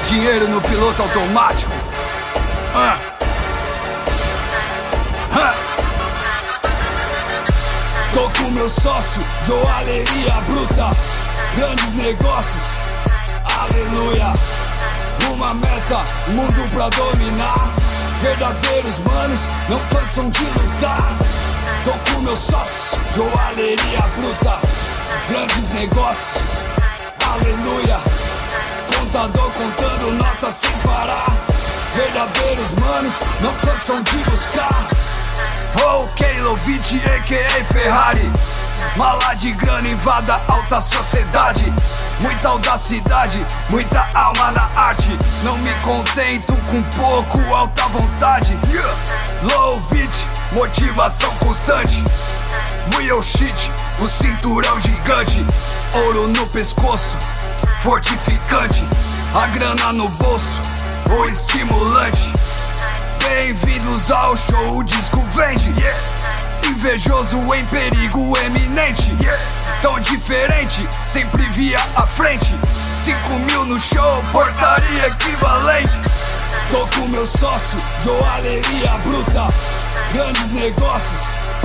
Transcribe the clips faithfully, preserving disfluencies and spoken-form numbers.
dinheiro no piloto automático. Ah. Ah. Tô com meu sócio, joalheria bruta, grandes negócios, aleluia. Uma meta, mundo pra dominar. Verdadeiros manos não cansam de lutar. Tô com meu sócio, joalheria bruta, grandes negócios, aleluia. Contador contando notas sem parar. Verdadeiros manos não cansam de buscar. Ok, Lovitch, a k a. Ferrari. Mala de grana invada alta sociedade. Muita audacidade, muita alma na arte. Não me contento com pouco, alta vontade. Lovitch, motivação constante. Real shit, o cinturão gigante. Ouro no pescoço, fortificante. A grana no bolso, o estimulante. Bem-vindos ao show, o disco vende. Invejoso em perigo eminente. Tão diferente, sempre via à frente. Cinco mil no show, portaria equivalente. Tô com meu sócio, joalheria bruta, grandes negócios,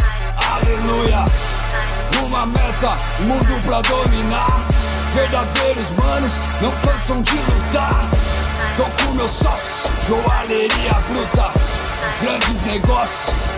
aleluia. Uma meta, mundo pra dominar. Verdadeiros manos não cansam de lutar. Tô com meu sócio, joalheria bruta, grandes negócios,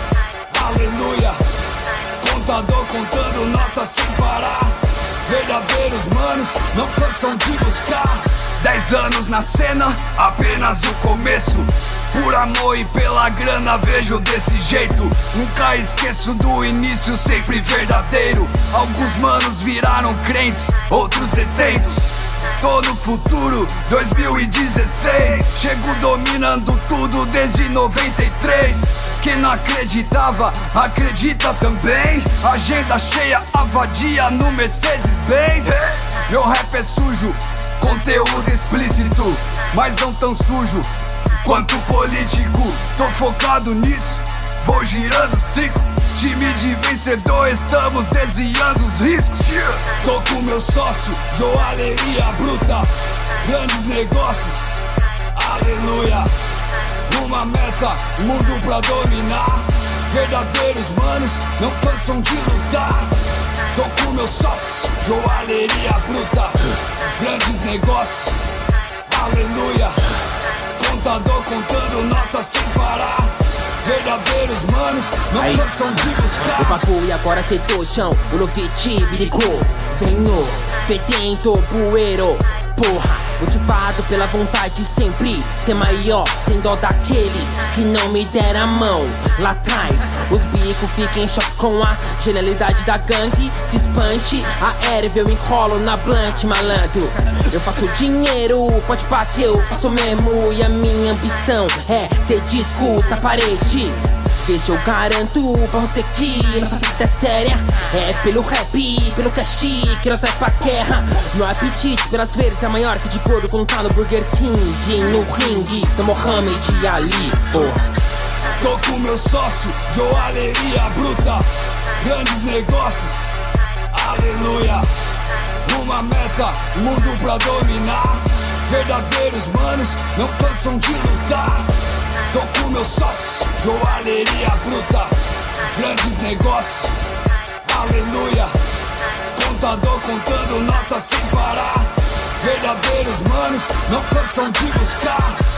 aleluia. Contador contando notas sem parar. Verdadeiros manos não cansam de buscar. Dez anos na cena, apenas o começo. Por amor e pela grana vejo desse jeito. Nunca esqueço do início, sempre verdadeiro. Alguns manos viraram crentes, outros detentos. Tô no futuro, dois mil e dezesseis. Chego dominando tudo desde noventa e três. Quem não acreditava, acredita também. Agenda cheia, a vadia no Mercedes-Benz. Meu rap é sujo, conteúdo explícito, mas não tão sujo quanto político. Tô focado nisso, vou girando ciclo. Time de vencedor, estamos desviando os riscos. Tô com meu sócio, joalheria bruta, grandes negócios, aleluia. Uma meta, mundo pra dominar. Verdadeiros manos não cansam de lutar. Tô com meu sócio, joalheria bruta, grandes negócios, aleluia. Contador contando notas sem parar. Verdadeiros manos não Aí. cansam de buscar. O bagulho agora acertou o chão, o Lovitch me ligou. Venho, fedendo poeiro. Porra, motivado pela vontade de sempre ser maior, sem dó daqueles que não me deram a mão. Lá atrás, os bicos ficam em choque com a genialidade da gangue. Se espante, a erva eu enrolo na blunt, malandro. Eu faço dinheiro, pode bater, eu faço mesmo. E a minha ambição é ter discos na parede. Veja, eu garanto pra você que nossa fita é séria. É pelo rap, pelo cash que nós vai pra guerra. Meu apetite pelas verdes é maior que de gordo quando tá no Burger King. No ringue, sou Mohamed Ali, porra. Tô com meu sócio, joalheria bruta, grandes negócios, aleluia. Uma meta, mundo pra dominar. Verdadeiros manos não cansam de lutar. Tô com meu sócio, joalheria bruta, grandes negócios, aleluia. Contador contando notas sem parar. Verdadeiros manos não cansam de buscar.